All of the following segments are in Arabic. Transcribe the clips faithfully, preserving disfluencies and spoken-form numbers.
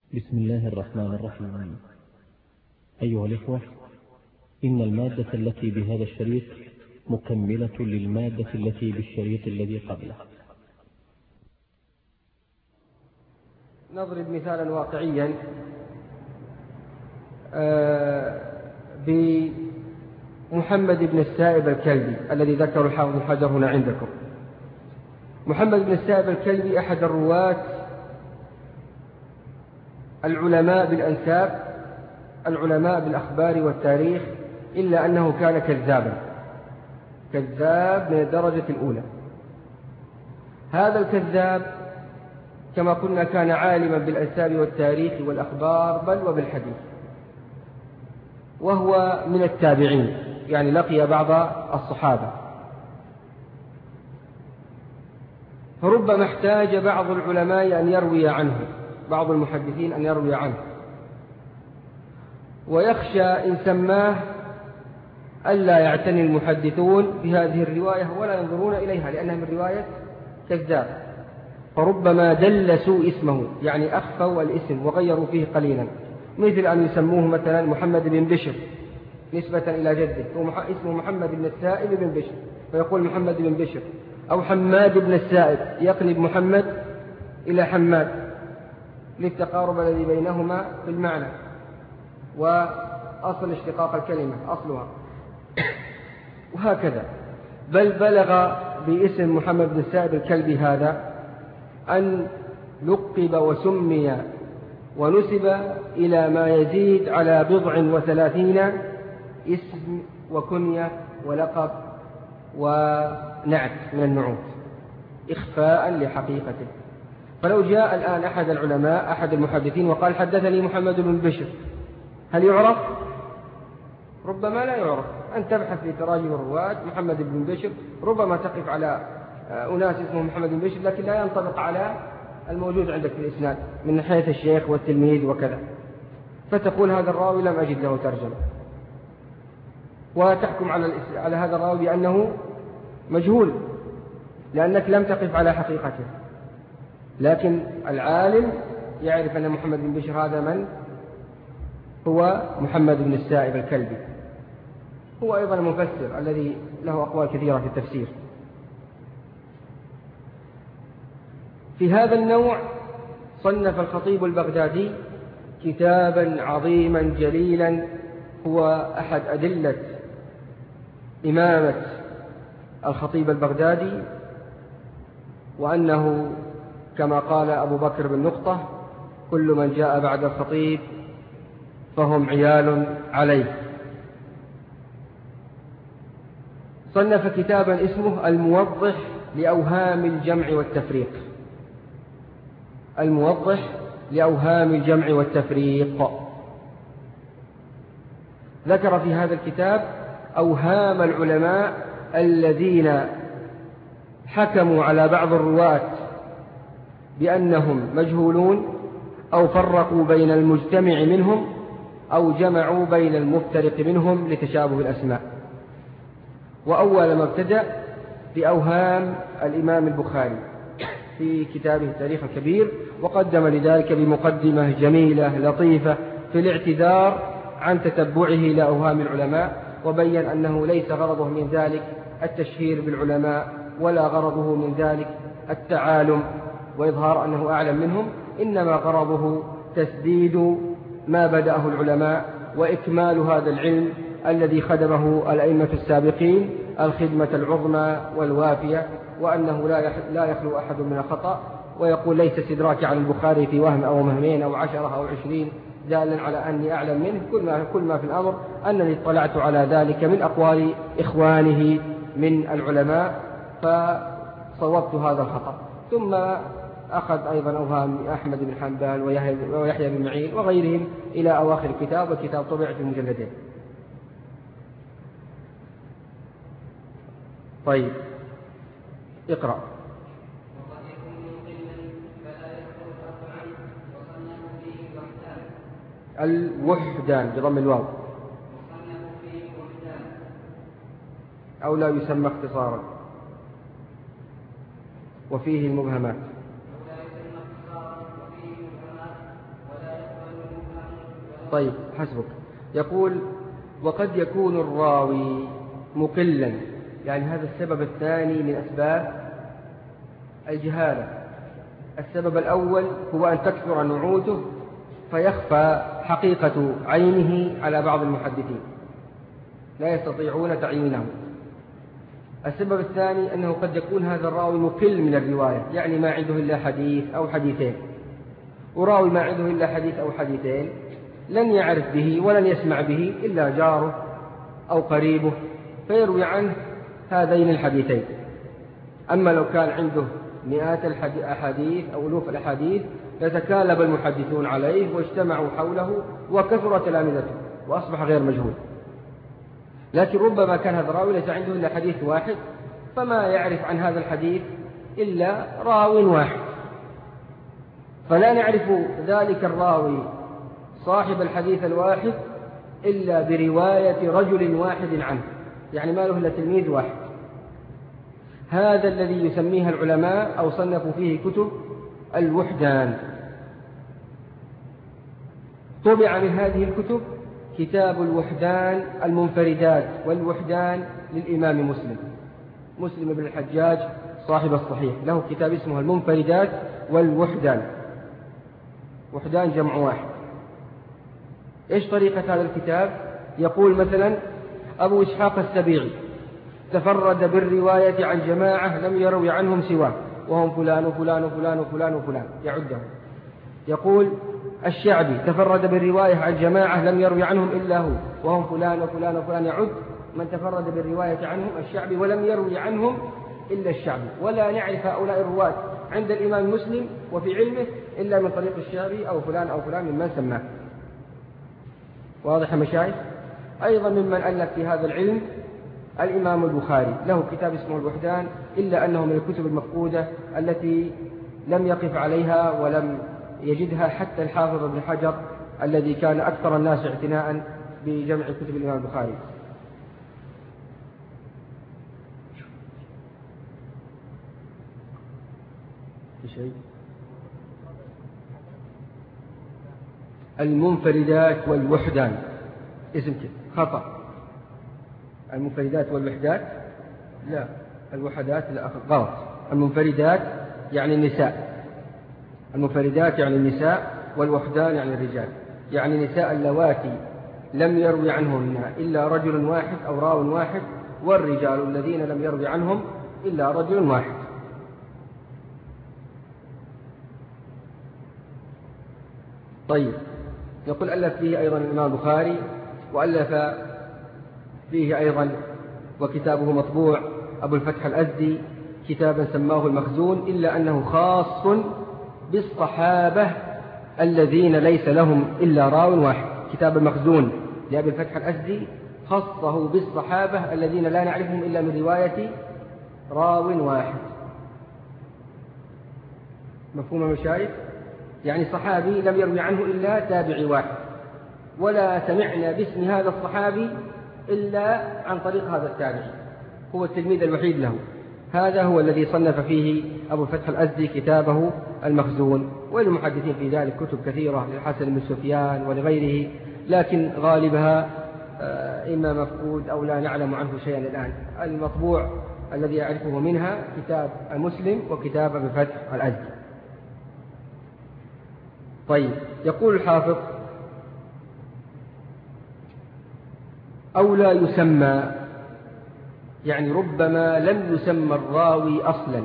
بسم الله الرحمن الرحيم. أيها الإخوة، إن المادة التي بهذا الشريط مكملة للمادة التي بالشريط الذي قبله. نضرب مثالا واقعيا بمحمد بن السائب الكلبي الذي ذكر الحافظ ابن حجر هنا عندكم. محمد بن السائب الكلبي أحد الرواة العلماء بالأنساب، العلماء بالأخبار والتاريخ، إلا أنه كان كذابا، كذاب من الدرجة الأولى. هذا الكذاب كما قلنا كان عالما بالأنساب والتاريخ والأخبار بل وبالحديث، وهو من التابعين، يعني لقي بعض الصحابة. فربما احتاج بعض العلماء أن يروي عنه، بعض المحدثين أن يروي عنه، ويخشى إن سماه ألا يعتني المحدثون بهذه الرواية ولا ينظرون إليها لأنها من رواية كذاب، فربما دلسوا اسمه، يعني أخفوا الاسم وغيروا فيه قليلا، مثل أن يسموه مثلا محمد بن بشر نسبة إلى جده، اسمه محمد بن السائب بن بشر فيقول محمد بن بشر، أو حماد بن السائب يقلب محمد إلى حماد للتقارب الذي بينهما في المعنى وأصل اشتقاق الكلمة أصلها، وهكذا. بل بلغ باسم محمد بن السائب الكلبي هذا أن لقب وسمي ونسب إلى ما يزيد على بضع وثلاثين اسم وكنية ولقب ونعت من النعوت إخفاء لحقيقته. فلو جاء الآن أحد العلماء أحد المحدثين وقال حدثني محمد بن بشر، هل يعرف؟ ربما لا يعرف. أن تبحث في تراجم الرواة محمد بن بشر، ربما تقف على أناس اسمه محمد بن بشر لكن لا ينطبق على الموجود عندك في الإسناد من حيث الشيخ والتلميذ وكذا، فتقول هذا الراوي لم أجد له ترجمة، وتحكم على على هذا الراوي بأنه مجهول لأنك لم تقف على حقيقته. لكن العالم يعرف أن محمد بن بشر هذا من هو محمد بن السائب الكلبي، هو أيضا المفسر الذي له أقوال كثيرة في التفسير. في هذا النوع صنف الخطيب البغدادي كتابا عظيما جليلا، هو أحد أدلة إمامة الخطيب البغدادي، وأنه كما قال أبو بكر بن نقطة كل من جاء بعد الخطيب فهم عيال عليه. صنف كتابا اسمه الموضح لأوهام الجمع والتفريق، الموضح لأوهام الجمع والتفريق. ذكر في هذا الكتاب أوهام العلماء الذين حكموا على بعض الرواة بأنهم مجهولون، أو فرقوا بين المجتمع منهم، أو جمعوا بين المفترق منهم لتشابه الأسماء. وأول ما ابتدأ بأوهام الإمام البخاري في كتابه التاريخ الكبير، وقدم لذلك بمقدمة جميلة لطيفة في الاعتذار عن تتبعه لأوهام العلماء، وبين أنه ليس غرضه من ذلك التشهير بالعلماء، ولا غرضه من ذلك التعالم وإظهار أنه أعلم منهم، إنما غرضه تسديد ما بدأه العلماء وإكمال هذا العلم الذي خدمه الأئمة السابقين الخدمة العظمى والوافية، وأنه لا يخلو أحد من الخطأ. ويقول ليس استدراك على البخاري في وهم أو وهمين أو عشرة أو عشرين دالا على أني أعلم منه، كل ما, كل ما في الأمر أنني اطلعت على ذلك من أقوال إخوانه من العلماء فصوبت هذا الخطأ. ثم أخذ أيضا أوهام أحمد بن حنبل ويحيى بن معين وغيرهم إلى أواخر الكتاب، والكتاب طبع في مجلدين. طيب اقرأ. الوحدان بضم الواو، أو لا يسمى اختصارا، وفيه المبهمات، ولا طيب حسبك. يقول وقد يكون الراوي مقلا، يعني هذا السبب الثاني من أسباب الجهالة. السبب الأول هو أن تكثر نعوته فيخفى حقيقة عينه على بعض المحدثين، لا يستطيعون تعيينه. السبب الثاني أنه قد يكون هذا الراوي مقل من الرواية، يعني ما عنده إلا حديث أو حديثين، وراوي ما عنده إلا حديث أو حديثين لن يعرف به ولن يسمع به إلا جاره أو قريبه فيروي عنه هذين الحديثين. أما لو كان عنده مئات الأحاديث أو ألوف الأحاديث يتكالب المحدثون عليه واجتمعوا حوله وكثر تلامذته وأصبح غير مجهول. لكن ربما كان هذا الراوي ليس عنده إلا حديث واحد، فما يعرف عن هذا الحديث إلا راو واحد، فلا نعرف ذلك الراوي صاحب الحديث الواحد إلا برواية رجل واحد عنه، يعني ما له إلا تلميذ واحد. هذا الذي يسميها العلماء أو صنفوا فيه كتب الوحدان. طبع من هذه الكتب كتاب الوحدان المنفردات والوحدان للإمام مسلم مسلم بن الحجاج صاحب الصحيح، له كتاب اسمه المنفردات والوحدان، وحدان جمع واحد. إيش طريقة هذا الكتاب؟ يقول مثلا أبو إسحاق السبيعي تفرد بالرواية عن جماعة لم يروي عنهم سواه، وهم فلان وفلان وفلان وفلان وفلان يعدهم. يقول الشعبي تفرد بالرواية عن جماعة لم يروي عنهم إلا هو، وهم فلان وفلان وفلان، يعد من تفرد بالرواية عنهم الشعبي ولم يروي عنهم إلا الشعبي. ولا نعرف هؤلاء الرواة عند الإمام مسلم وفي علمه إلا من طريق الشعبي أو فلان أو فلان ممن سماه. واضح مشايخ؟ أيضا ممن ألف في هذا العلم الإمام البخاري، له كتاب اسمه الوحدان، إلا أنه من الكتب المفقودة التي لم يقف عليها ولم يجدها حتى الحافظ ابن حجر الذي كان أكثر الناس اعتناء بجمع كتب الإمام البخاري. شيء المنفردات والوحدان اسم خطأ. المنفردات والوحدات لا، الوحدات لا، غلط. المنفردات يعني النساء، المنفردات يعني النساء، والوحدان يعني الرجال، يعني نساء اللواتي لم يروي عنهن إلا رجل واحد أو راو واحد، والرجال الذين لم يروي عنهم إلا رجل واحد. طيب، يقول ألف فيه أيضا الإمام البخاري، وألف فيه أيضا وكتابه مطبوع أبو الفتح الأزدي كتابا سماه المخزون، إلا أنه خاص بالصحابة الذين ليس لهم إلا راو واحد. كتاب المخزون لأبي الفتح الأزدي خصه بالصحابة الذين لا نعرفهم إلا من رواية راو واحد. مفهوم المشايخ؟ يعني صحابي لم يروي عنه إلا تابعي واحد، ولا سمعنا باسم هذا الصحابي إلا عن طريق هذا التابعي، هو التلميذ الوحيد له. هذا هو الذي صنف فيه أبو الفتح الأزدي كتابه المخزون، وللمحدثين في ذلك كتب كثيرة للحسن بن سفيان ولغيره، لكن غالبها إما مفقود أو لا نعلم عنه شيئا الآن. المطبوع الذي أعرفه منها كتاب مسلم وكتاب أبو الفتح الأزدي. طيب، يقول الحافظ أو لا يسمى، يعني ربما لم يسمى الراوي أصلا،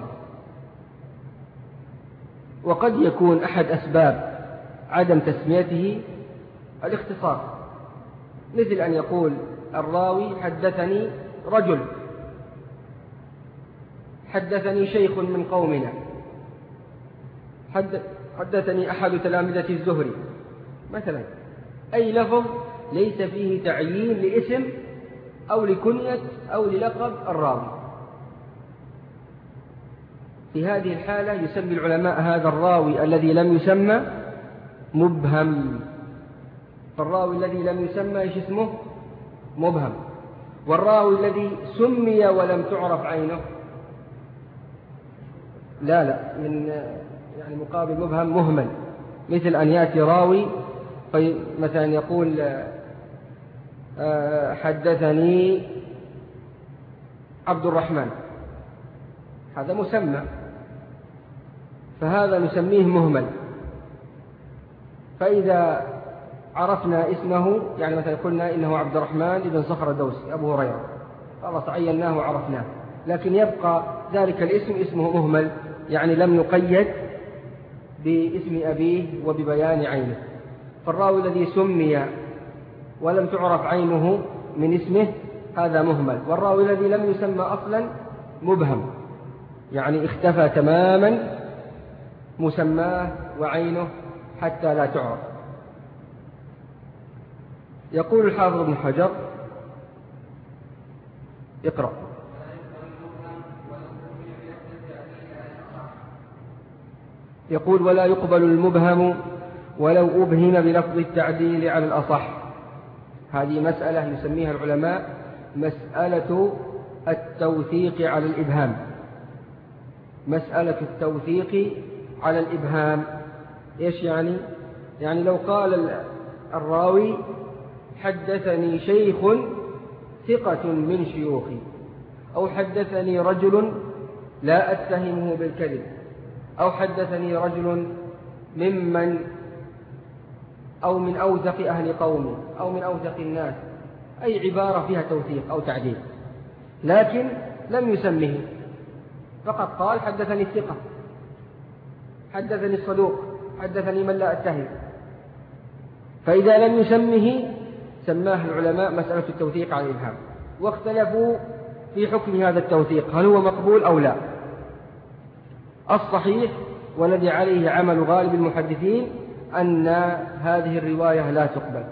وقد يكون أحد أسباب عدم تسميته الاختصار، مثل أن يقول الراوي حدثني رجل، حدثني شيخ من قومنا، حدثني أحد تلامذة الزهري مثلا، أي لفظ ليس فيه تعيين لاسم أو لكنية أو للقب الراوي. في هذه الحالة يسمي العلماء هذا الراوي الذي لم يسمى مبهم. فالراوي الذي لم يسمى ايش اسمه؟ مبهم. والراوي الذي سمي ولم تعرف عينه لا لا من يعني مقابل مبهم مهمل، مثل أن يأتي راوي فمثلا يقول حدثني عبد الرحمن، هذا مسمى، فهذا نسميه مهمل. فإذا عرفنا اسمه، يعني مثلا قلنا إنه عبد الرحمن بن صخر الدوسي أبو هريرة، خلاص عيناه وعرفناه، لكن يبقى ذلك الاسم اسمه مهمل، يعني لم نقيد باسم أبيه وببيان عينه. فالراوي الذي سمي ولم تعرف عينه من اسمه هذا مهمل، والراوي الذي لم يسمى أصلا مبهم، يعني اختفى تماما مسماه وعينه حتى لا تعرف. يقول الحافظ ابن حجر، اقرأ. يقول ولا يقبل المبهم ولو أبهم بلفظ التعديل على الأصح. هذه مسألة يسميها العلماء مسألة التوثيق على الإبهام. مسألة التوثيق على الإبهام إيش يعني؟ يعني لو قال الراوي حدثني شيخ ثقة من شيوخي، أو حدثني رجل لا أتهمه بالكذب، أو حدثني رجل ممن أو من أوثق أهل قومي أو من أوثق الناس، أي عبارة فيها توثيق أو تعديل، لكن لم يسمه، فقط قال حدثني الثقة، حدثني الصدوق، حدثني من لا أتهم. فإذا لم يسمه سماه العلماء مسألة التوثيق على الإبهام، واختلفوا في حكم هذا التوثيق، هل هو مقبول أو لا. الصحيح والذي عليه عمل غالب المحدثين أن هذه الرواية لا تقبل،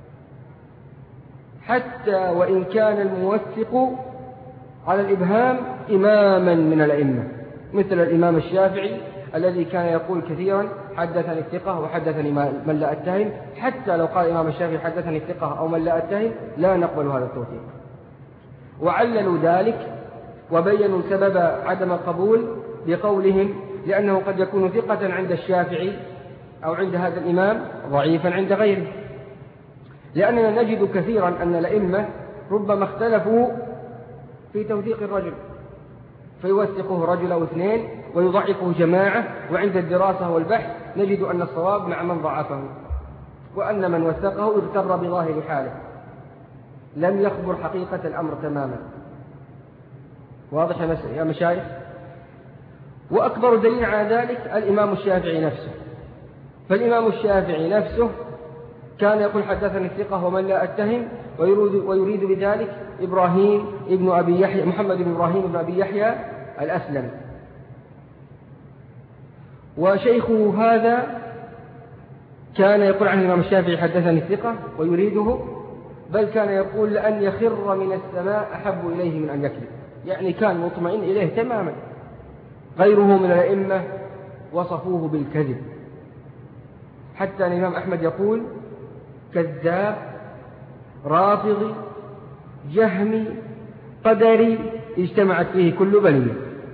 حتى وإن كان الموثق على الإبهام إماما من الأئمة، مثل الإمام الشافعي الذي كان يقول كثيرا حدثني الثقة وحدثني من لا أتهم. حتى لو قال الإمام الشافعي حدثني الثقة أو من لا أتهم لا نقبل هذا التوثيق. وعللوا ذلك وبينوا سبب عدم القبول بقولهم لأنه قد يكون ثقة عند الشافعي أو عند هذا الإمام ضعيفا عند غيره، لأننا نجد كثيرا أن الأئمة ربما اختلفوا في توثيق الرجل، فيوثقه رجل أو اثنين ويضعفه جماعة، وعند الدراسة والبحث نجد أن الصواب مع من ضعفه، وأن من وثقه اغتر بظاهر حاله، لم يخبر حقيقة الأمر تماما. واضح يا مشايخ؟ وأكبر دليل على ذلك الإمام الشافعي نفسه. فالإمام الشافعي نفسه كان يقول حدثني الثقة ومن لا أتهم، ويريد, ويريد بذلك إبراهيم ابن أبي يحيى، محمد بن إبراهيم بن أبي يحيى الأسلمي. وشيخه هذا كان يقول عن الإمام الشافعي حدثني الثقة ويريده، بل كان يقول لأن يخر من السماء أحب إليه من أن يكذب، يعني كان مطمئن إليه تماما. غيره من الأئمة وصفوه بالكذب، حتى الإمام أحمد يقول كذاب رافضي جهمي قدري اجتمعت فيه كل بلية.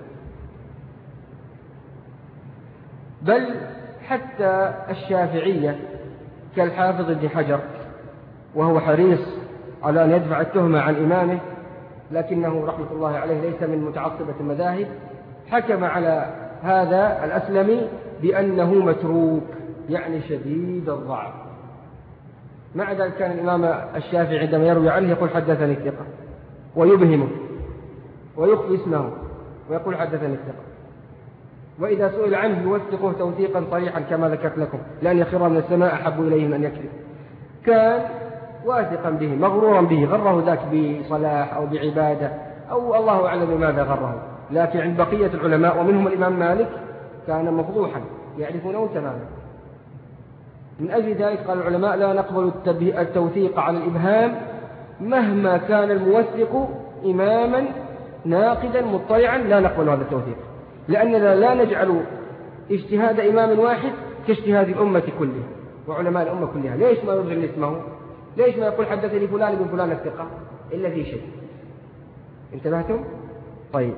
بل حتى الشافعية كالحافظ ابن حجر، وهو حريص على أن يدفع التهمة عن إمامه، لكنه رحمة الله عليه ليس من متعصبة المذاهب، حكم على هذا الأسلمي بأنه متروك، يعني شديد الضعف. مع ذلك كان الإمام الشافعي عندما يروي عنه يقول حدثني الثقة، ويبهمه ويخفي اسمه ويقول حدثني الثقة، وإذا سئل عنه يوثقه توثيقا صريحا كما ذكرت لكم، لأن يخر من السماء أحب إليه من أن يكذب. كان واثقا به مغرورا به، غره ذاك بصلاح أو بعبادة أو الله أعلم بماذا غره، لكن عند بقية العلماء ومنهم الإمام مالك كان مفضوحا يعرفونه تماما. من أجل ذلك قال العلماء لا نقبل التوثيق على الإبهام مهما كان الموثق إماما ناقدا مطلعا، لا نقبل هذا التوثيق، لأننا لا نجعل اجتهاد إمام واحد كاجتهاد الأمة كلها وعلماء الأمة كلها. ليش ما يظهر اسمه؟ ليش ما يقول حدثني فلان بن فلان الثقة إلا في شيء؟ انتبهتم؟ طيب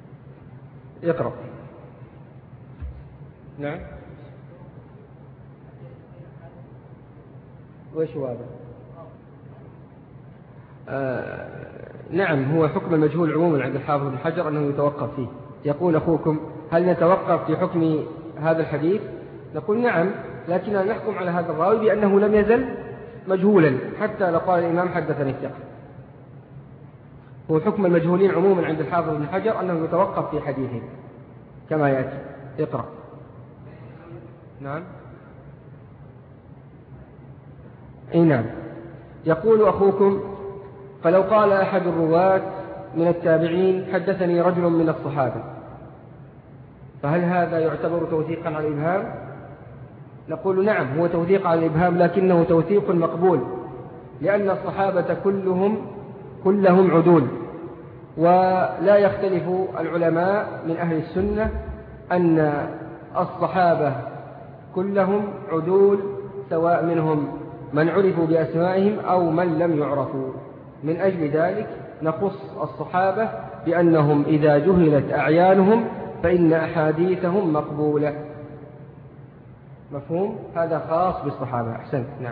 اقرأ. نعم وإيش هو هذا؟ آه نعم، هو حكم المجهول عموما عند الحافظ بن حجر أنه يتوقف فيه. يقول أخوكم هل نتوقف في حكم هذا الحديث؟ نقول نعم، لكننا نحكم على هذا الراوي بأنه لم يزل مجهولا حتى لو قال الإمام حدثني الثقة. هو حكم المجهولين عموما عند الحافظ بن حجر أنه يتوقف في حديثه كما يأتي. اقرأ. نعم. اي نعم. يقول أخوكم فلو قال أحد الرواة من التابعين حدثني رجل من الصحابة، فهل هذا يعتبر توثيقا على الإبهام؟ نقول نعم، هو توثيق على الإبهام، لكنه توثيق مقبول، لأن الصحابة كلهم كلهم عدول، ولا يختلف العلماء من أهل السنة أن الصحابة كلهم عدول، سواء منهم من عرفوا بأسمائهم أو من لم يعرفوا. من أجل ذلك نخص الصحابة بأنهم إذا جهلت أعيانهم فإن أحاديثهم مقبولة. مفهوم؟ هذا خاص بالصحابة. أحسنت. نعم.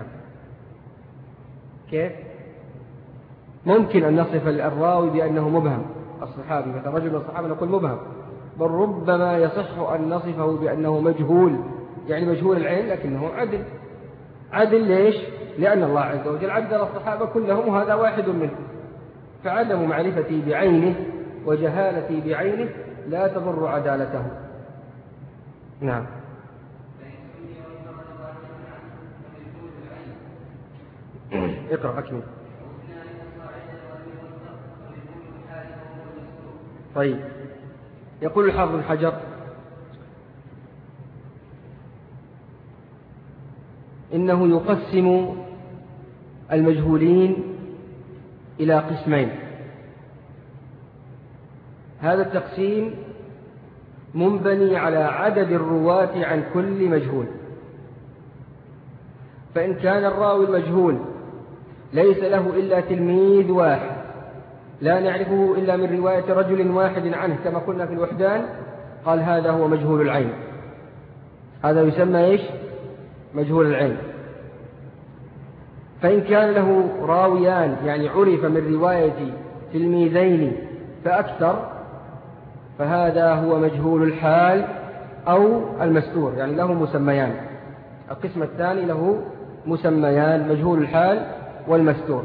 كيف؟ ممكن أن نصف الراوي بأنه مبهم الصحابي، مثلا رجل من الصحابة نقول مبهم، بل ربما يصح أن نصفه بأنه مجهول، يعني مجهول العين لكنه عدل. عدل ليش؟ لأن الله عز وجل عدل الصحابة كلهم وهذا واحد منهم، فعدم معرفتي بعينه وجهالتي بعينه لا تضر عدالته. نعم. اقرأ أكمل. طيب، يقول الحافظ بن حجر إنه يقسم المجهولين إلى قسمين. هذا التقسيم منبني على عدد الرواة عن كل مجهول، فإن كان الراوي المجهول ليس له إلا تلميذ واحد لا نعرفه إلا من رواية رجل واحد عنه كما قلنا في الوحدان، قال هذا هو مجهول العين. هذا يسمى إيش؟ مجهول العين. فإن كان له راويان، يعني عرف من رواية تلميذين فأكثر، فهذا هو مجهول الحال أو المستور، يعني له مسميان. القسم الثاني له مسميان، مجهول الحال والمستور.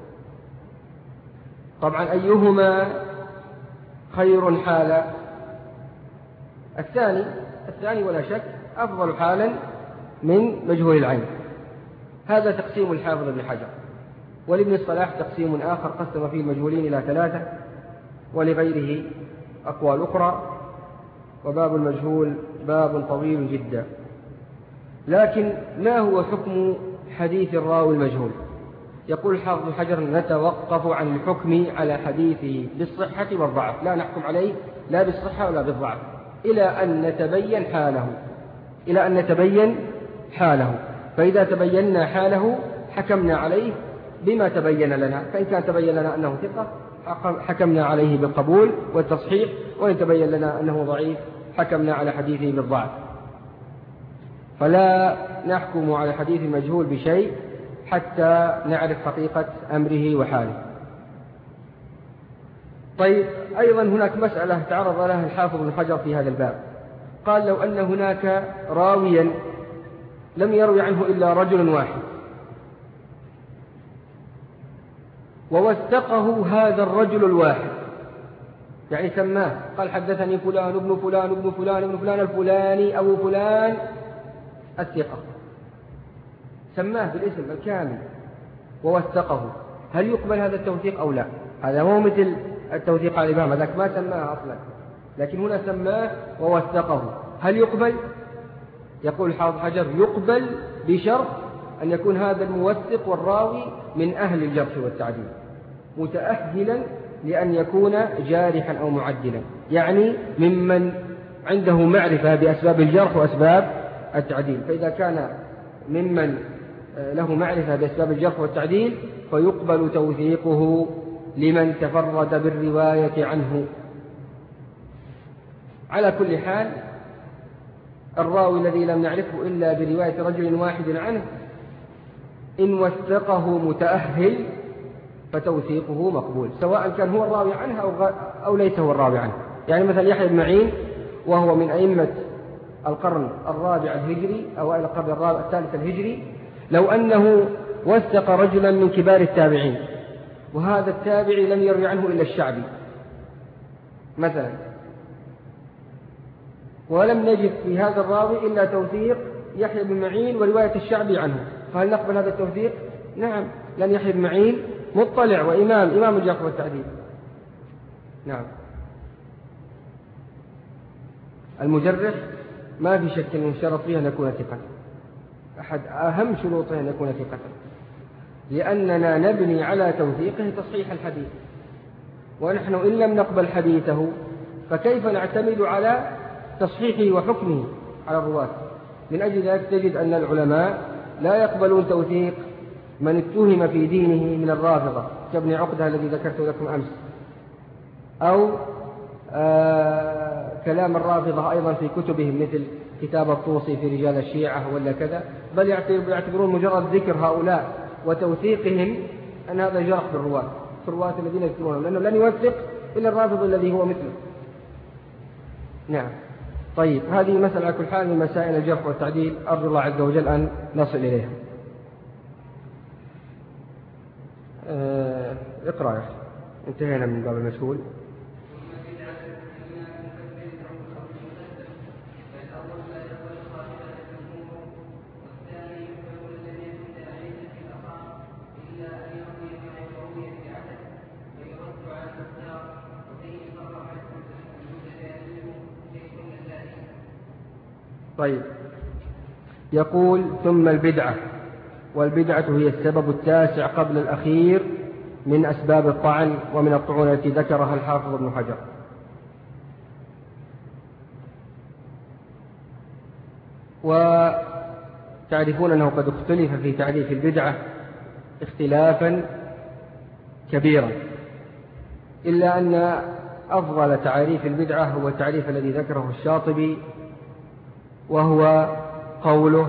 طبعا أيهما خير حالا؟ الثاني الثاني ولا شك أفضل حالا من مجهول العين. هذا تقسيم الحافظ ابن حجر. ولابن الصلاح تقسيم آخر قسم فيه المجهولين إلى ثلاثة، ولغيره أقوال أخرى، وباب المجهول باب طويل جدا. لكن ما هو حكم حديث الراوي المجهول؟ يقول الحافظ ابن حجر نتوقف عن الحكم على حديثه بالصحة والضعف، لا نحكم عليه لا بالصحة ولا بالضعف إلى أن نتبين حاله إلى أن نتبين حاله فإذا تبينا حاله حكمنا عليه بما تبين لنا، فإن كان تبين لنا أنه ثقة حكمنا عليه بالقبول والتصحيح، وإن تبين لنا أنه ضعيف حكمنا على حديثه بالضعف. فلا نحكم على حديث المجهول بشيء حتى نعرف حقيقة أمره وحاله. طيب، أيضا هناك مسألة تعرض لها الحافظ بن حجر في هذا الباب. قال لو أن هناك راويا لم يروي عنه إلا رجل واحد ووثقه هذا الرجل الواحد، يعني سماه قال حدثني فلان ابن فلان ابن فلان ابن فلان الفلاني أو فلان الثقة، سماه بالاسم الكامل ووثقه، هل يقبل هذا التوثيق أو لا؟ هذا مو مثل التوثيق على الإمام، هذاك ما سماه أصلا، لكن هنا سماه ووثقه، هل يقبل؟ يقول الحافظ حجر يقبل بشرط أن يكون هذا الموثق والراوي من أهل الجرح والتعديل متأهلا لأن يكون جارحا أو معدلا، يعني ممن عنده معرفة بأسباب الجرح وأسباب التعديل. فإذا كان ممن له معرفة بأسباب الجرح والتعديل فيقبل توثيقه لمن تفرد بالرواية عنه. على كل حال الراوي الذي لم نعرفه إلا برواية رجل واحد عنه إن وثقه متأهل فتوثيقه مقبول، سواء كان هو الراوي عنه أو, أو ليس هو الراوي عنه. يعني مثلا يحيى بن معين وهو من أئمة القرن الرابع الهجري أو القرن الرابع الثالث الهجري، لو أنه وثق رجلا من كبار التابعين وهذا التابعي لم يروي عنه إلا الشعبي مثلا، ولم نجد في هذا الراوي إلا توثيق يحيى بن معين ورواية الشعبي عنه، فهل نقبل هذا التوثيق؟ نعم، لأن يحيى بن معين مطلع وإمام إمام الجرح والتعديل. نعم. المجرح ما في شك من شرط فيه أن يكون ثقة، أحد أهم شروطه أن يكون ثقة، لأننا نبني على توثيقه تصحيح الحديث، ونحن إن لم نقبل حديثه فكيف نعتمد على تصحيحه وحكمه على الرواة؟ من أجل ذلك تجد أن العلماء لا يقبلون توثيق من اتهم في دينه من الرافضة كابن عقدة الذي ذكرت لكم أمس، أو آه كلام الرافضة أيضا في كتبهم مثل كتاب الطوسي في رجال الشيعة ولا كذا، بل يعتبرون مجرد ذكر هؤلاء وتوثيقهم أن هذا جرح بالرواة في الرواة الذين يذكرونهم، لأنه لن يوثق إلا الرافض الذي هو مثله. نعم. طيب، هذه مسألة على كل حال من مسائل الجرح والتعديل، أرجو الله عز وجل أن نصل إليها. أه اقرأ يا أخي، انتهينا من باب المشهول. طيب، يقول ثم البدعة، والبدعة هي السبب التاسع قبل الأخير من أسباب الطعن ومن الطعون التي ذكرها الحافظ ابن حجر. وتعرفون أنه قد اختلف في تعريف البدعة اختلافا كبيرا، إلا أن أفضل تعريف البدعة هو التعريف الذي ذكره الشاطبي، وهو قوله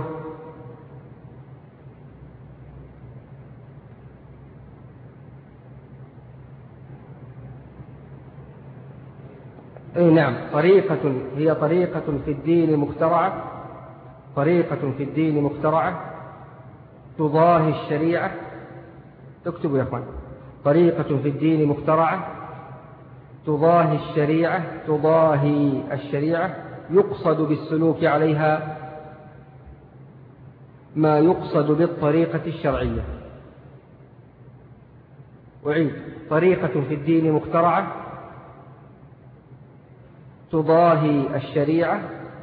أي نعم طريقة هي طريقة في الدين مخترعة طريقة في الدين مخترعة تضاهي الشريعة. تكتبوا يا أخوان، طريقة في الدين مخترعة تضاهي الشريعة تضاهي الشريعة يقصد بالسلوك عليها ما يقصد بالطريقة الشرعية. وعيد، طريقة في الدين مخترعة تضاهي الشريعة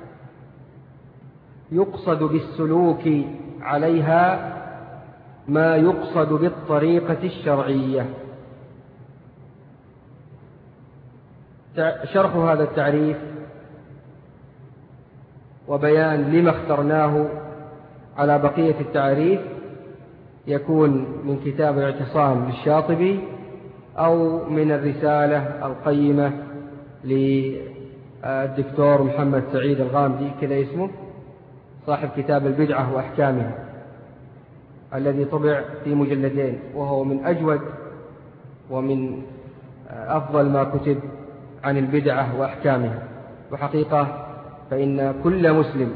يقصد بالسلوك عليها ما يقصد بالطريقة الشرعية. شرح هذا التعريف وبيان لما اخترناه على بقية التعريف يكون من كتاب الاعتصام للشاطبي أو من الرسالة القيمة للدكتور محمد سعيد الغامدي كذا اسمه، صاحب كتاب البدعة وأحكامها الذي طبع في مجلدين، وهو من أجود ومن أفضل ما كتب عن البدعة وأحكامها. وحقيقة فإن كل مسلم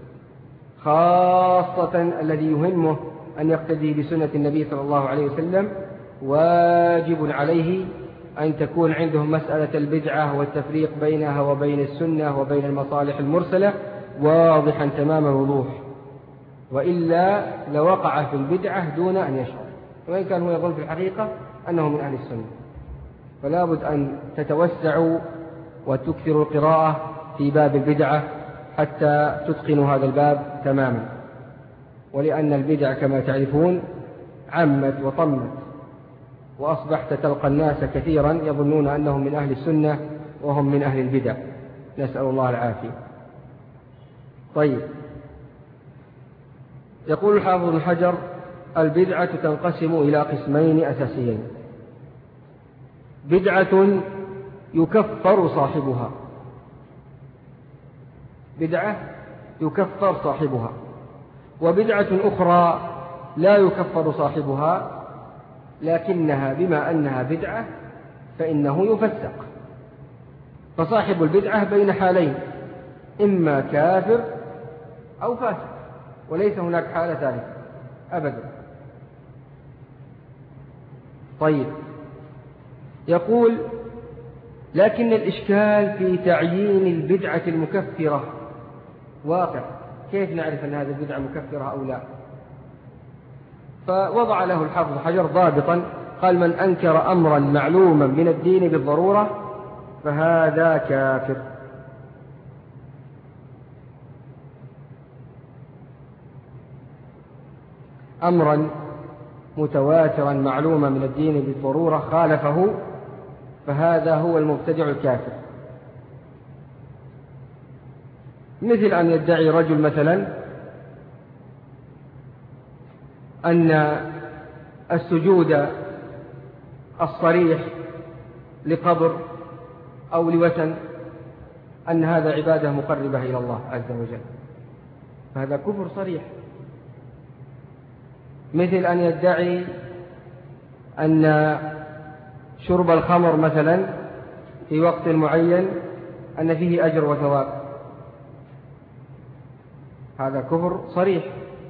خاصة الذي يهمه أن يقتدي بسنة النبي صلى الله عليه وسلم واجب عليه أن تكون عندهم مسألة البدعة والتفريق بينها وبين السنة وبين المصالح المرسلة واضحا تمام الوضوح، وإلا لوقع في البدعة دون أن يشعر، وإن كان هو يظن في الحقيقة أنه من أهل السنة. فلا بد أن تتوسعوا وتكثروا القراءة في باب البدعة حتى تتقنوا هذا الباب تماما، ولأن البدع كما تعرفون عمت وطمت، وأصبحت تلقى الناس كثيرا يظنون أنهم من أهل السنة وهم من أهل البدع، نسأل الله العافية. طيب، يقول الحافظ ابن حجر: البدعة تنقسم إلى قسمين أساسيين: بدعة يكفر صاحبها بدعة يكفر صاحبها وبدعة أخرى لا يكفر صاحبها، لكنها بما أنها بدعة فإنه يفسق. فصاحب البدعة بين حالين، إما كافر أو فاسق، وليس هناك حالة ثالثة أبدا. طيب، يقول: لكن الإشكال في تعيين البدعة المكفرة واقع، كيف نعرف أن هذه البدعة مكفرة أو لا؟ فوضع له الحافظ حجر ضابطا، قال: من أنكر أمرا معلوما من الدين بالضرورة فهذا كافر. أمرا متواترا معلوما من الدين بالضرورة خالفه فهذا هو المبتدع الكافر. مثل أن يدعي رجل مثلا أن السجود الصريح لقبر أو لوثن أن هذا عبادة مقربة إلى الله عز وجل، فهذا كفر صريح. مثل أن يدعي أن شرب الخمر مثلا في وقت معين أن فيه أجر وثواب، هذا كفر صريح،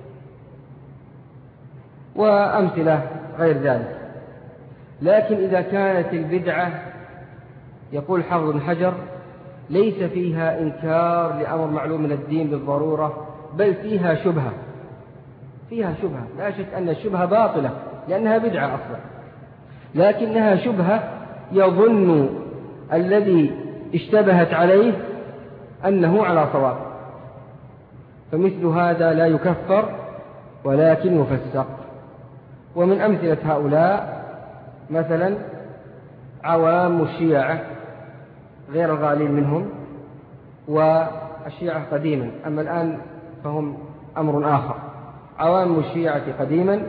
وأمثلة غير ذلك. لكن إذا كانت البدعة، يقول حافظ بن حجر، ليس فيها إنكار لأمر معلوم من الدين بالضرورة، بل فيها شبهة، فيها شبهة، لا شك أن الشبهة باطلة لأنها بدعة أصلا، لكنها شبهة يظن الذي اشتبهت عليه أنه على صواب، فمثل هذا لا يكفر ولكن يفسق. ومن أمثلة هؤلاء مثلا عوام الشيعة غير الغالين منهم، والشيعة قديما، أما الآن فهم أمر آخر. عوام الشيعة قديما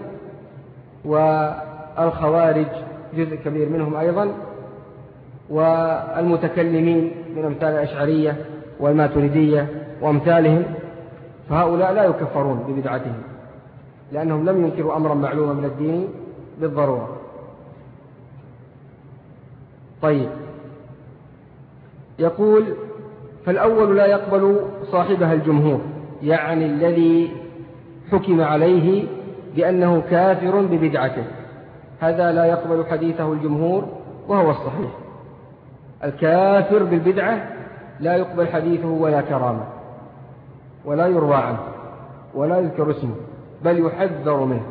والخوارج جزء كبير منهم أيضا، والمتكلمين من أمثال الأشعرية والماتريدية وأمثالهم، فهؤلاء لا يكفرون ببدعتهم لأنهم لم ينكروا أمرا معلوما من الدين بالضرورة. طيب، يقول: فالأول لا يقبل صاحبها الجمهور، يعني الذي حكم عليه بأنه كافر ببدعته، هذا لا يقبل حديثه الجمهور، وهو الصحيح. الكافر بالبدعة لا يقبل حديثه ولا كرامة، ولا يروى عنه، ولا يذكر اسمه، بل يحذر منه.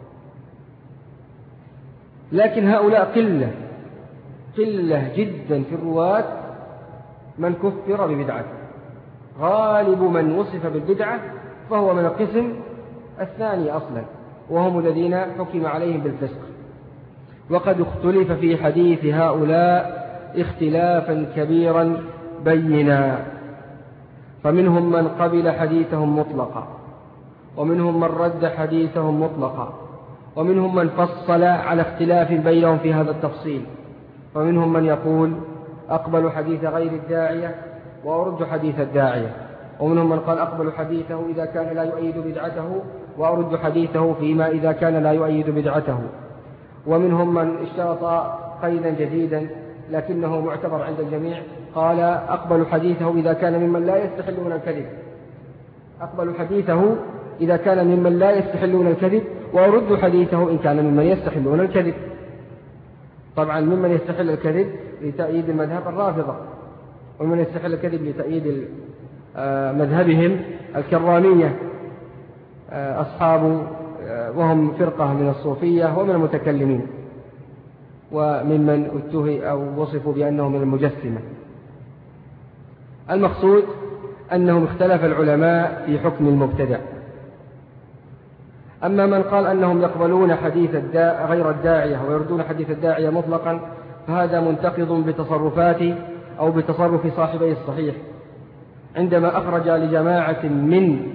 لكن هؤلاء قلة قلة جدا في الرواة من كفر ببدعته، غالب من وصف بالبدعة فهو من القسم الثاني أصلا، وهم الذين حكم عليهم بالفسق. وقد اختلف في حديث هؤلاء اختلافا كبيرا بينا، فمنهم من قبل حديثهم مطلقا، ومنهم من رد حديثهم مطلقا، ومنهم من فصل على اختلاف بينهم في هذا التفصيل، ومنهم من يقول: أقبل حديث غير الداعية وأرد حديث الداعية، ومنهم من قال: أقبل حديثه إذا كان لا يؤيد بدعته وأرد حديثه فيما إذا كان لا يؤيد بدعته، ومنهم من اشترط قيدا جديدا لكنه معتبر عند الجميع، قال: أقبل حديثه إذا كان ممن لا يستحلون الكذب أقبل حديثه إذا كان ممن لا يستحلون الكذب وأرد حديثه إن كان ممن يستحلون الكذب. طبعا ممن يستحل الكذب لتأييد المذهب الرافضة، ومن يستحل الكذب لتأييد مذهبهم الكرامية أصحاب، وهم فرقة من الصوفية ومن المتكلمين، وممن اتهموا أو وصفوا بأنهم من المجسمة. المقصود أنهم اختلف العلماء في حكم المبتدع. أما من قال أنهم يقبلون حديث الدا... غير الداعية ويردون حديث الداعية مطلقا، فهذا منتقض بتصرفات أو بتصرف صاحبي الصحيح عندما أخرج لجماعة من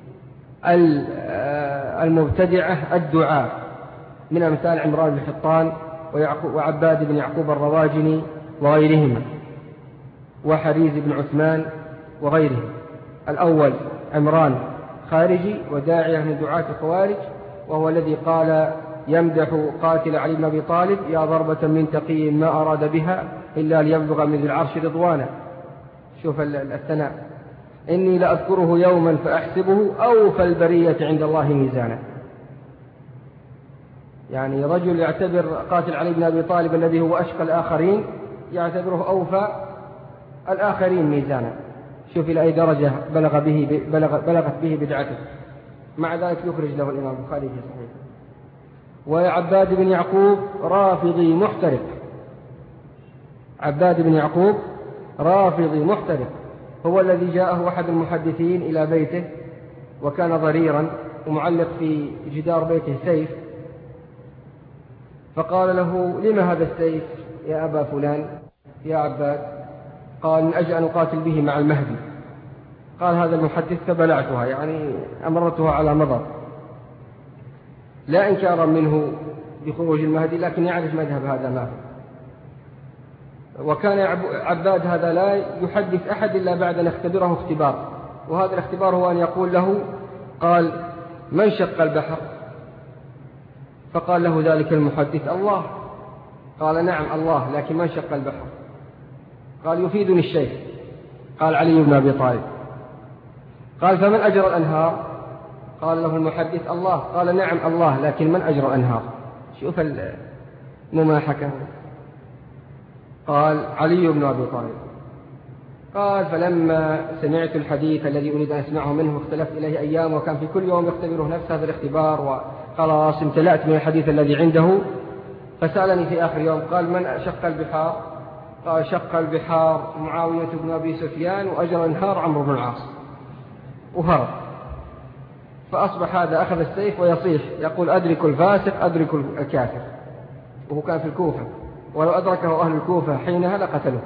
المبتدعة الدعاء من أمثال عمران بن حطان وعباد بن يعقوب الرواجني وغيرهما، وحريز بن عثمان وغيرهم. الأول عمران خارجي وداعية من دعاة الخوارج، وهو الذي قال يمدح قاتل علي بن أبي طالب: يا ضربة من تقي ما أراد بها إلا ليبلغ من ذي العرش رضوانا. شوف الثناء: إني لأذكره يوما فأحسبه أوفى البرية عند الله ميزانا. يعني رجل يعتبر قاتل علي بن أبي طالب الذي هو أشقى الآخرين يعتبره أوفى الآخرين ميزانا. شوف إلى أي درجة بلغ به بلغ بلغت به بدعته، مع ذلك يخرج له الإمام البخاري في صحيحه. وعباد بن يعقوب رافضي محترق. عباد بن يعقوب رافضي محترق هو الذي جاءه أحد المحدثين إلى بيته، وكان ضريرا ومعلق في جدار بيته سيف، فقال له: لما هذا السيف يا أبا فلان يا عباد؟ قال: من أجل أن أقاتل به مع المهدي. قال هذا المحدث: فبلعتها، يعني أمرتها على مضض، لا إنكارا منه بخروج المهدي، لكن يعرف مذهب هذا ما. وكان عباد هذا لا يحدث أحد إلا بعد أن اختبره اختبار، وهذا الاختبار هو أن يقول له: قال من شق البحر؟ فقال له ذلك المحدث: الله. قال: نعم الله، لكن من شق البحر؟ قال: يفيدني الشيخ. قال: علي بن أبي طالب. قال: فمن أجرى الأنهار؟ قال له المحدث: الله. قال: نعم الله، لكن من أجرى الأنهار؟ شوف المماحكة. قال: علي بن أبي طالب. قال: فلما سمعت الحديث الذي أريد أن أسمعه منه اختلفت إليه أيام، وكان في كل يوم يختبره نفس هذا الاختبار، وخلاص امتلأت من الحديث الذي عنده. فسألني في آخر يوم قال: من شق البحار؟ قال: شق البحار معاوية بن أبي سفيان، وأجرى النهار عمرو بن العاص. وهرب. فأصبح هذا أخذ السيف ويصيح يقول: أدرك الفاسق أدرك الكافر، وهو كان في الكوفة، ولو أدركه أهل الكوفة حينها لقتله.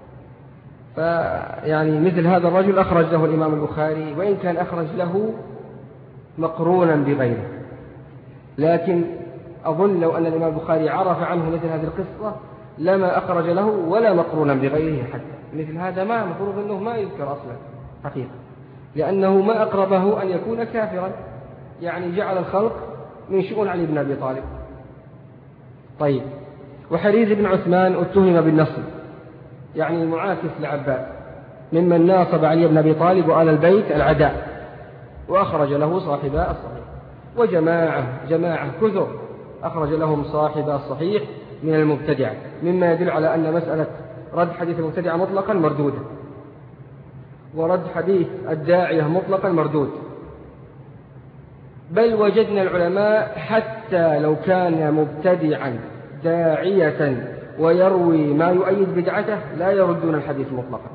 فيعني مثل هذا الرجل أخرج له الإمام البخاري، وإن كان أخرج له مقرونا بغيره، لكن أظن لو أن الإمام البخاري عرف عنه مثل هذه القصة لما أخرج له ولا مقرونا بغيره حتى. مثل هذا ما مفروض أنه ما يذكر أصلا حقيقة، لأنه ما أقربه أن يكون كافرا، يعني جعل الخلق من شؤون علي بن أبي طالب. طيب، وحريز بن عثمان اتهم بالنصب، يعني المعاكس لعباد، ممن ناصب علي بن أبي طالب وآل البيت العداء، وأخرج له صاحباء الصحيح. وجماعة جماعة كثر أخرج لهم صاحب الصحيح من المبتدعة، مما يدل على أن مسألة رد حديث المبتدعة مطلقا مردودة، ورد حديث الداعية مطلقا مردود. بل وجدنا العلماء حتى لو كان مبتدعا داعية ويروي ما يؤيد بدعته لا يردون الحديث مطلقا،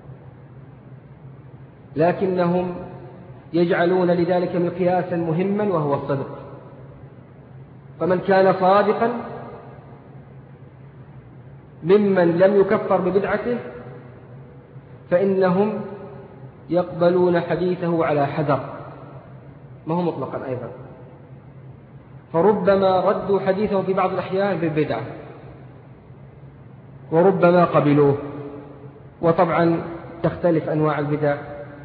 لكنهم يجعلون لذلك مقياسا مهما وهو الصدق. فمن كان صادقا ممن لم يكفر ببدعته فإنهم يقبلون حديثه على حذر، ما هو مطلقا أيضا. فربما ردوا حديثه في بعض الأحيان بالبدعة، وربما قبلوه. وطبعا تختلف أنواع البدع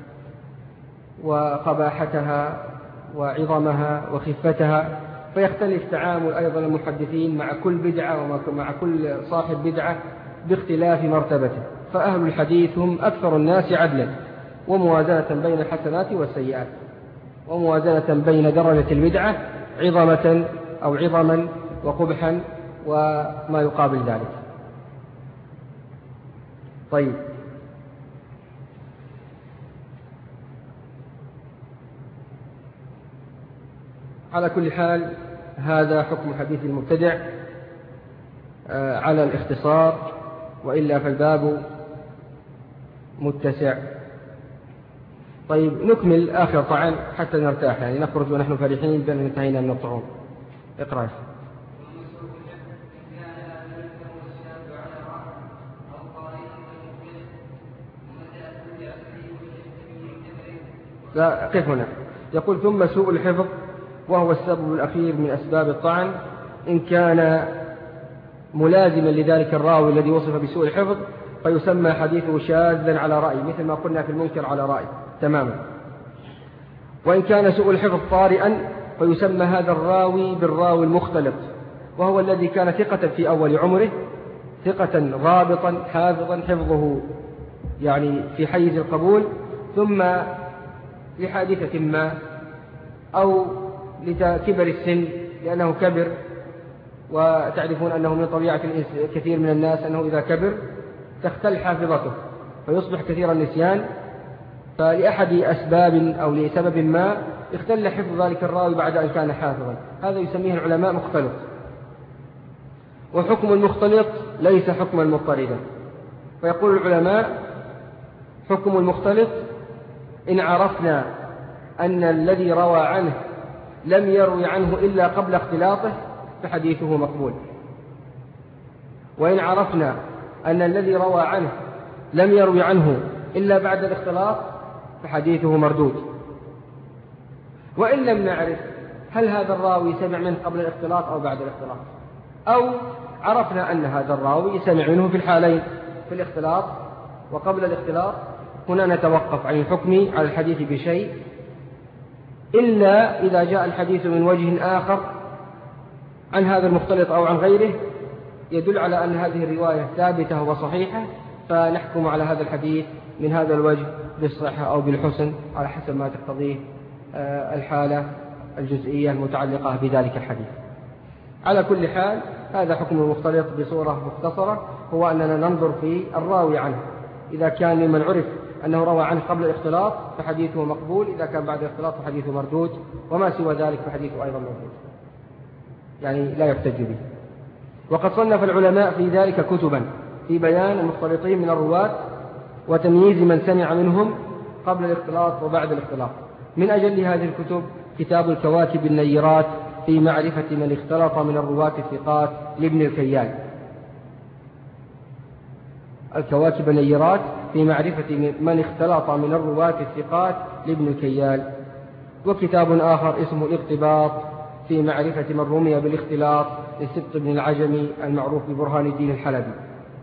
وقباحتها وعظمها وخفتها، فيختلف تعامل أيضا المحدثين مع كل بدعة ومع كل صاحب بدعة باختلاف مرتبته. فأهل الحديث هم أكثر الناس عدلا، وموازنة بين الحسنات والسيئات، وموازنة بين درجة البدعة عظمة أو عظما وقبحا وما يقابل ذلك. طيب، على كل حال هذا حكم حديث المبتدع على الاختصار، وإلا فالباب متسع. طيب، نكمل آخر طعن حتى نرتاح، يعني نخرج ونحن فرحين بأن انتهينا من الطعون. اقرأ. لا، قف هنا. يقول: ثم سوء الحفظ، وهو السبب الأخير من أسباب الطعن، إن كان ملازما لذلك الراوي الذي وصف بسوء الحفظ فيسمى حديثه شاذا على رأي، مثل ما قلنا في المنكر على رأي تماما. وإن كان سوء الحفظ طارئا فيسمى هذا الراوي بالراوي المختلط، وهو الذي كان ثقة في أول عمره، ثقة رابطا حافظا حفظه يعني في حيز القبول، ثم لحادثة ما أو لكبر السن لأنه كبر، وتعرفون أنه من طبيعة كثير من الناس أنه إذا كبر تختل حافظته فيصبح كثير النسيان، فلأحد أسباب أو لسبب ما اختل حفظ ذلك الراوي بعد أن كان حافظا، هذا يسميه العلماء مختلط. وحكم المختلط ليس حكما مضطردا، فيقول العلماء حكم المختلط إن عرفنا أن الذي روى عنه لم يروي عنه إلا قبل اختلاطه فحديثه مقبول، وإن عرفنا أن الذي روى عنه لم يروي عنه إلا بعد الاختلاط فحديثه مردود. وإن لم نعرف هل هذا الراوي سمع منه قبل الاختلاط أو بعد الاختلاط، أو عرفنا أن هذا الراوي سمع منه في الحالين، في الاختلاط وقبل الاختلاط، هنا نتوقف عن الحكم على الحديث بشيء إلا إذا جاء الحديث من وجه آخر عن هذا المختلط أو عن غيره يدل على أن هذه الرواية ثابتة وصحيحة، فنحكم على هذا الحديث من هذا الوجه بالصحة أو بالحسن على حسب ما تقتضيه الحالة الجزئية المتعلقة بذلك الحديث. على كل حال هذا حكم المختلط بصورة مختصرة، هو أننا ننظر في الراوي عنه، إذا كان ممن عرف أنه روى عنه قبل الاختلاط فحديثه مقبول، إذا كان بعد الاختلاط فحديثه مردود، وما سوى ذلك فحديثه أيضا مردود، يعني لا يحتج به. وقد صنف العلماء في ذلك كتبا في بيان المختلطين من الرواة وتمييز من سمع منهم قبل الاختلاط وبعد الاختلاط. من أجل هذه الكتب كتاب الكواكب النيرات في معرفة من اختلط من الرواة الثقات لابن الكيال، الكواكب النيرات في معرفة من اختلط من الرواة الثقات لابن الكيال. وكتاب آخر اسمه الاقتباط في معرفة من رمي بالاختلاط لسبط بن العجمي المعروف ببرهان الدين الحلبي.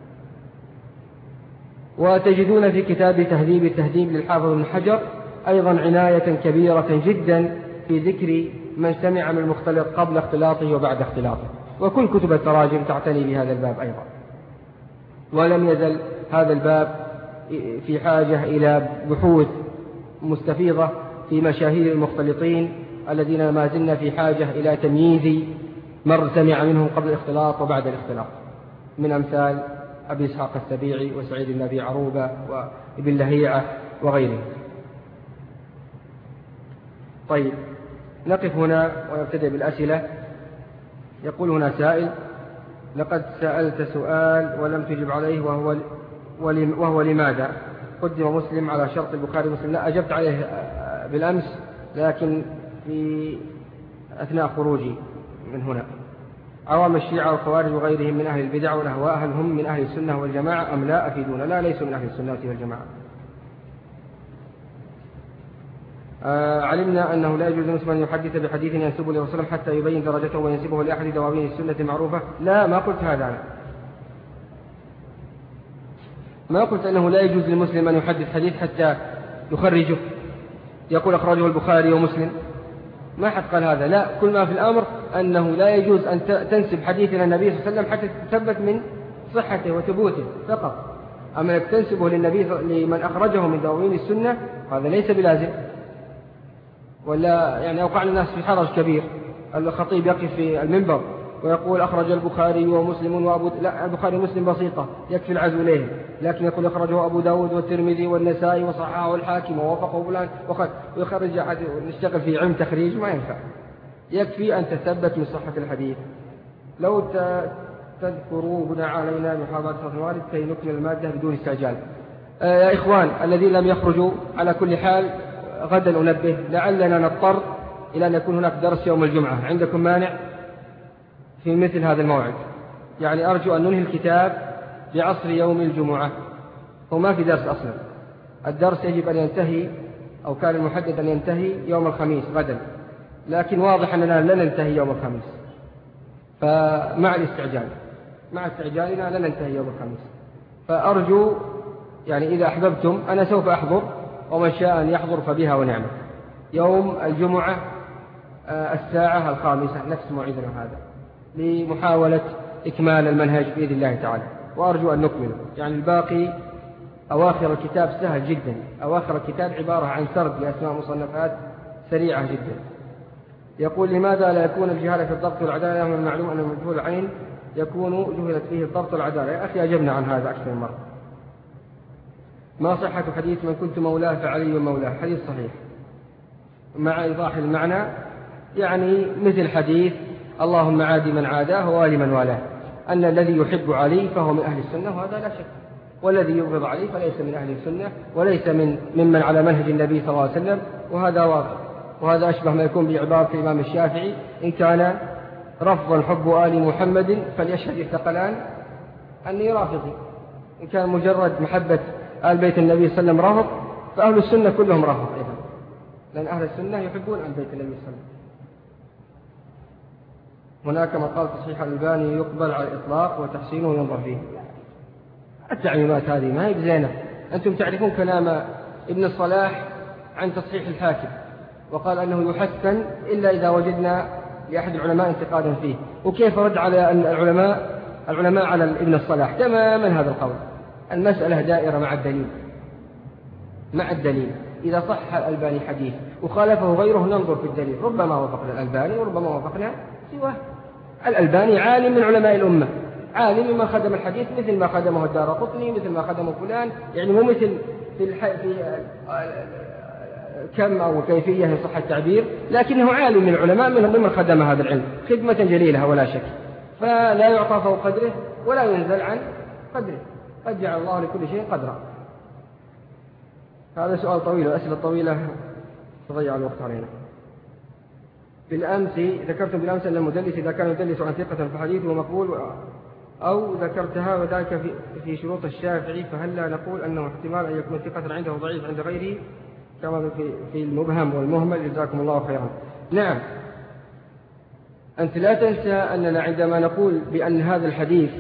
وتجدون في كتاب تهذيب التهذيب للحافظ بن حجر أيضا عناية كبيرة جدا في ذكر من سمع من المختلط قبل اختلاطه وبعد اختلاطه، وكل كتب التراجم تعتني بهذا الباب أيضا. ولم يزل هذا الباب في حاجة إلى بحوث مستفيضة في مشاهير المختلطين الذين ما زلنا في حاجة إلى تمييز من سمع منهم قبل الاختلاط وبعد الاختلاط، من أمثال أبي إسحاق السبيعي وسعيد بن أبي عروبة وابن لهيعة وغيره. طيب نقف هنا ونبتدئ بالأسئلة. يقول هنا سائل: لقد سألت سؤال ولم تجب عليه وهو, وهو لماذا قدم مسلم على شرط البخاري ومسلم؟ لا، أجبت عليه بالأمس لكن في أثناء خروجي من هنا. عوام الشيعة والخوارج وغيرهم من أهل البدع والأهواء هل هم من أهل السنة والجماعة أم لا؟ أفيدونا. لا، ليسوا من أهل السنة والجماعة. آه علمنا أنه لا يجوز لمسلم أن يحدث بحديث ينسبه لرسول الله حتى يبين درجته وينسبه لأحد دواوين السنة المعروفة. لا، ما قلت هذا أنا. ما قلت أنه لا يجوز للمسلم أن يحدث حديث حتى يخرجه، يقول أخرجه البخاري ومسلم. ما حد قال هذا. لا، كل ما في الأمر أنه لا يجوز أن تنسب حديث إلى النبي صلى الله عليه وسلم حتى تثبت من صحته وثبوته فقط. أما أنك تنسبه للنبي لمن أخرجه من دواوين السنة هذا ليس بلازم. ولا يعني أوقع الناس في حرج كبير، الخطيب يقف في المنبر ويقول أخرج البخاري ومسلم وأبو لا البخاري ومسلم بسيطة يكفي العزو إليه، لكن يقول أخرجه أبو داود والترمذي والنسائي وصححه الحاكم ووافقه فلان ويخرج أحد نشتغل في علم تخريج، ما ينفع. يكفي أن تثبت من صحة الحديث. لو تذكروا بنا علينا محاضرة الوالد كي نكمل المادة بدون استعجال. آه يا إخوان الذين لم يخرجوا، على كل حال غدا أنبه لعلنا نضطر إلى أن يكون هناك درس يوم الجمعة. عندكم مانع في مثل هذا الموعد؟ يعني أرجو أن ننهي الكتاب بعصر يوم الجمعة. هو ما في درس أصلا، الدرس يجب أن ينتهي أو كان المحدد أن ينتهي يوم الخميس غدا، لكن واضح أننا لن ننتهي يوم الخميس، فمع الاستعجال مع استعجالنا لن ننتهي يوم الخميس. فأرجو يعني إذا أحببتم أنا سوف أحضر، ومن شاء أن يحضر فبها ونعمة. يوم الجمعة الساعة الخامسة نفس موعدنا هذا لمحاولة إكمال المنهج بإذن الله تعالى، وأرجو أن نكمله. يعني الباقي أواخر الكتاب سهل جدا، أواخر الكتاب عبارة عن سرد لأسماء مصنفات سريعة جدا. يقول: لماذا لا يكون الجهالة في الضبط والعدالة؟ من المعلوم أن مجهول العين يكون جهلت فيه الضبط والعدالة. يا أخي أجبنا عن هذا أكثر من مرة. ما صحة حديث من كنت مولاه فعلي مولاه؟ حديث صحيح مع إيضاح المعنى، يعني مثل حديث اللهم عادي من عاداه ووالي من والاه، أن الذي يحب علي فهو من أهل السنة وهذا لا شك، والذي يبغض علي فليس من أهل السنة وليس من ممن على منهج النبي صلى الله عليه وسلم، وهذا واضح. وهذا أشبه ما يكون بعبارة الإمام الشافعي: إن كان رفضا حب آل محمد فليشهد الثقلان أني رافضي. إن كان مجرد محبة آل بيت النبي صلى الله عليه وسلم رفض، فأهل السنة كلهم رفض أيضا، لأن أهل السنة يحبون آل بيت النبي صلى الله عليه وسلم. هناك مقال تصحيح الألباني يقبل على الإطلاق وتحسينه ينظر فيه. التعميمات هذه ما هي بزينة. أنتم تعرفون كلام ابن الصلاح عن تصحيح الحاكم، وقال أنه يحسن إلا إذا وجدنا لأحد العلماء انتقادا فيه. وكيف رد على العلماء العلماء على ابن الصلاح تماما هذا القول. المسألة دائرة مع الدليل مع الدليل إذا صح الألباني حديث وخالفه غيره ننظر في الدليل، ربما وافقنا الألباني وربما وافقنا سواه. الألباني عالم من علماء الأمة، عالم ممن خدم الحديث مثل ما خدمه الدارقطني، مثل ما خدمه فلان، يعني مو مثل في, الح... في كم أو كيفية إن صح التعبير، لكنه عالم من العلماء منهم ممن خدم هذا العلم خدمة جليلة ولا شك، فلا يعطى فوق قدره ولا ينزل عن قدره. قد جعل الله لكل شيء قدرا. هذا سؤال طويل وأسئلة طويلة تضيع الوقت علينا. بالأمس ذكرتم بالأمس أن المدلس إذا كان يدلس عن ثقة فحديثه مقبول، أو ذكرتها وذلك في, في شروط الشافعي، فهل لا نقول أنه احتمال أن يكون ثقة عنده ضعيف عند غيره كما في, في المبهم والمهمل؟ جزاكم الله خيرا. نعم، أنت لا تنسى أننا عندما نقول بأن هذا الحديث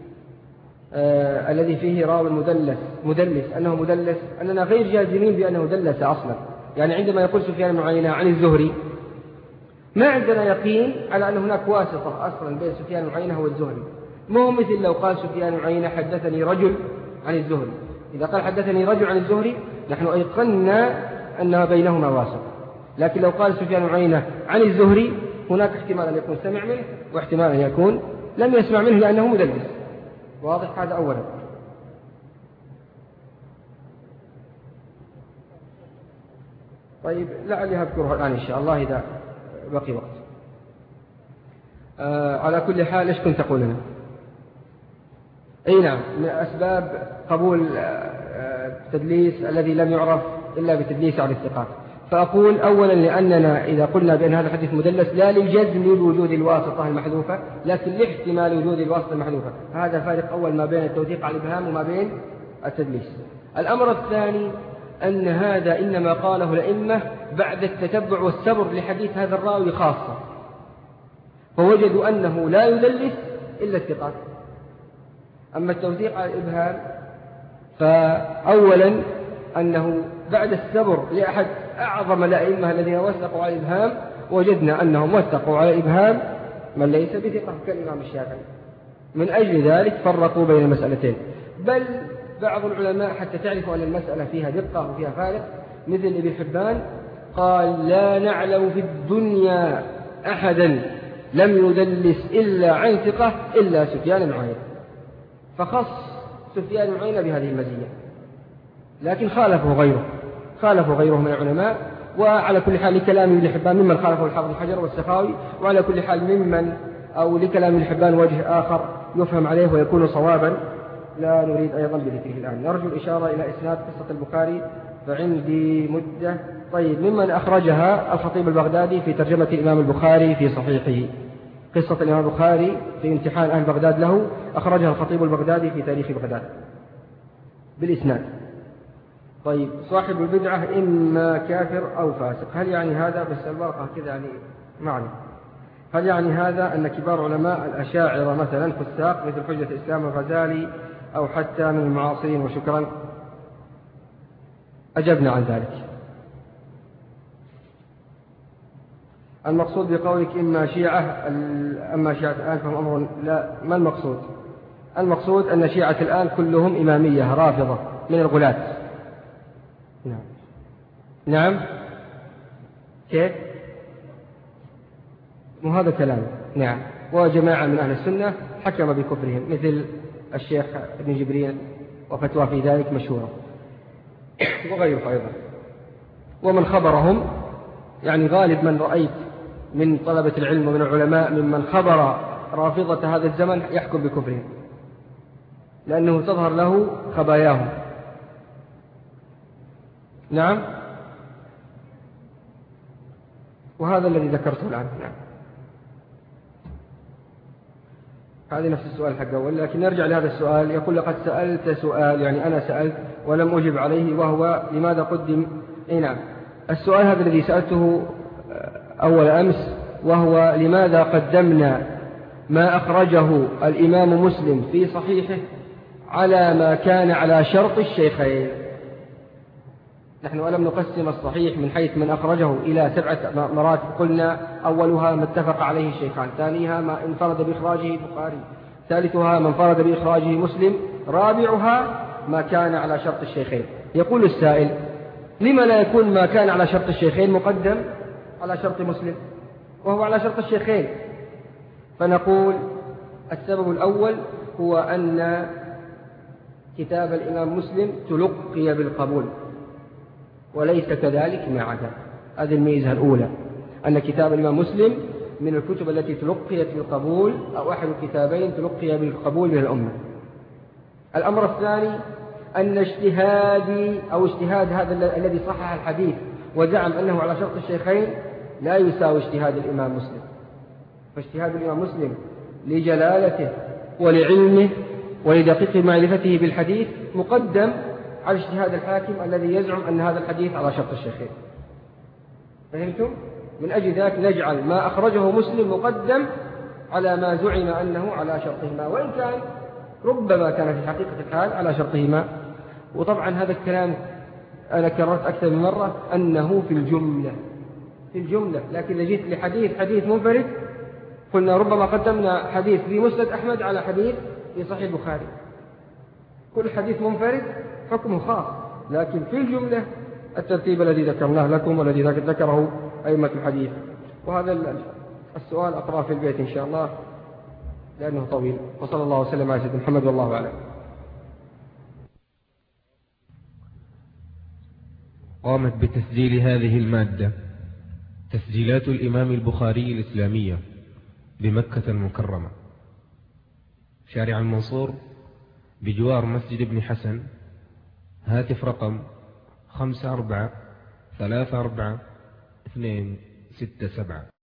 آه الذي فيه راوي مدلس مدلس أنه مدلس، أننا غير جازمين بأنه دلس أصلا. يعني عندما يقول سفيان بن عيينة عن الزهري ما عندنا يقين على أن هناك واسطة أصلا بين سفيان بن عيينة والزهري. مو مثل لو قال سفيان بن عيينة حدثني رجل عن الزهري، إذا قال حدثني رجل عن الزهري نحن أيقنا أن بينهما واسطة. لكن لو قال سفيان بن عيينة عن الزهري هناك احتمال أن يكون سمع منه واحتمال أن يكون لم يسمع منه لأنه مدلس. واضح هذا أولا. طيب لعلي أذكره الآن إن شاء الله إذا بقي وقت. آه على كل حال إيش كنت تقول لنا؟ أي نعم، من أسباب قبول التدليس الذي لم يعرف إلا بتدليس على الثقات. فأقول أولا لأننا إذا قلنا بأن هذا الحديث مدلس لا للجزم لوجود الواسطة المحذوفة، لكن لاحتمال وجود الواسطة المحذوفة. هذا فارق أول ما بين التوثيق على الإبهام وما بين التدليس. الأمر الثاني أن هذا إنما قاله الأئمة بعد التتبع والسبر لحديث هذا الراوي خاصة، فوجدوا أنه لا يدلس إلا الثقات. أما التوثيق على الإبهام فأولا أنه بعد السبر لأحد أعظم الأئمة الذين وثقوا على الإبهام وجدنا أنهم وثقوا على الإبهام من ليس بثقة كالإمام الشافعي. من أجل ذلك فرقوا بين المسألتين. بل بعض العلماء حتى تعرفوا أن المسألة فيها دقة وفيها فارق مثل ابن حبان قال لا نعلم في الدنيا أحدا لم يدلس إلا عن ثقة إلا سفيان بن عيينة، فخص سفيان بن عيينة بهذه المزية، لكن خالفه غيره خالفه غيره من العلماء. وعلى كل حال لكلام ابن حبان ممن خالفه الحافظ بن حجر والسخاوي، وعلى كل حال ممن أو لكلام ابن حبان وجه آخر يفهم عليه ويكون صوابا لا نريد أيضا بذكره الآن. نرجو الإشارة إلى إسناد قصة البخاري فعندي مدة. طيب، ممن أخرجها الخطيب البغدادي في ترجمة الإمام البخاري في صحيحه. قصة الإمام البخاري في امتحان أهل بغداد له أخرجها الخطيب البغدادي في تاريخ بغداد بالإسناد. طيب، صاحب البدعة إما كافر أو فاسق، هل يعني هذا بس الورقة كذا يعني معنى هل يعني هذا أن كبار علماء الأشاعرة مثلا فساق مثل حجة الإسلام الغزالي أو حتى من المعاصرين؟ وشكرا. أجبنا عن ذلك. المقصود بقولك إما شيعة أما شيعة الآن فهم أمر لا، ما المقصود؟ المقصود أن شيعة الآن كلهم إمامية رافضة من الغلاة. نعم نعم كيف؟ وهذا كلام. نعم. وجماعة من أهل السنة حكم بكفرهم مثل الشيخ ابن جبريل وفتوى في ذلك مشهورة وغيره أيضا. ومن خبرهم يعني غالب من رأيت من طلبة العلم ومن العلماء ممن خبر رافضة هذا الزمن يحكم بكفرهم لأنه تظهر له خباياهم. نعم. وهذا الذي ذكرته الآن. نعم. هذا نفس السؤال حق أول، لكن نرجع لهذا السؤال. يقول لقد سألت سؤال، يعني أنا سألت ولم أجب عليه، وهو لماذا قدم. إيه نعم. السؤال هذا الذي سألته أول أمس، وهو لماذا قدمنا ما أخرجه الإمام مسلم في صحيحه على ما كان على شرط الشيخين. نحن ألم نقسم الصحيح من حيث من أخرجه إلى سبعة مراتب، قلنا أولها ما اتفق عليه الشيخان، ثانيها ما انفرد بإخراجه البخاري، ثالثها ما انفرد بإخراجه مسلم، رابعها ما كان على شرط الشيخين. يقول السائل لما لا يكون ما كان على شرط الشيخين مقدم على شرط مسلم وهو على شرط الشيخين؟ فنقول السبب الأول هو أن كتاب الإمام مسلم تلقي بالقبول وليس كذلك ما عدا. هذه الميزة الأولى، أن كتاب الإمام مسلم من الكتب التي تلقيت بالقبول، أو أحد الكتابين تلقي بالقبول من الأمة. الأمر الثاني أن اجتهادي أو اجتهاد هذا الذي صحح الحديث وزعم أنه على شرط الشيخين لا يساوي اجتهاد الإمام مسلم، فاجتهاد الإمام مسلم لجلالته ولعلمه ولدقيق معرفته بالحديث مقدم على اجتهاد الحاكم الذي يزعم أن هذا الحديث على شرط الشيخين. فهمتم؟ من أجل ذلك نجعل ما أخرجه مسلم مقدم على ما زعم أنه على شرطهما، وإن كان ربما كان في حقيقة الحال على شرطهما. وطبعا هذا الكلام أنا كررت أكثر من مرة أنه في الجملة في الجملة لكن لجيت لحديث حديث منفرد قلنا ربما قدمنا حديث في مسند أحمد على حديث في صحيح البخاري. كل حديث منفرد حكمه خاص، لكن في الجملة الترتيب الذي ذكرناه لكم والذي ذكره أئمة الحديث. وهذا السؤال أقرأ في البيت إن شاء الله لأنه طويل. وصلى الله وسلم على سيدنا محمد والله أعلم. قامت بتسجيل هذه المادة تسجيلات الإمام البخاري الإسلامية بمكة المكرمة، شارع المنصور بجوار مسجد ابن حسن. هاتف رقم خمسة أربعة ثلاثة أربعة اثنين ستة سبعة.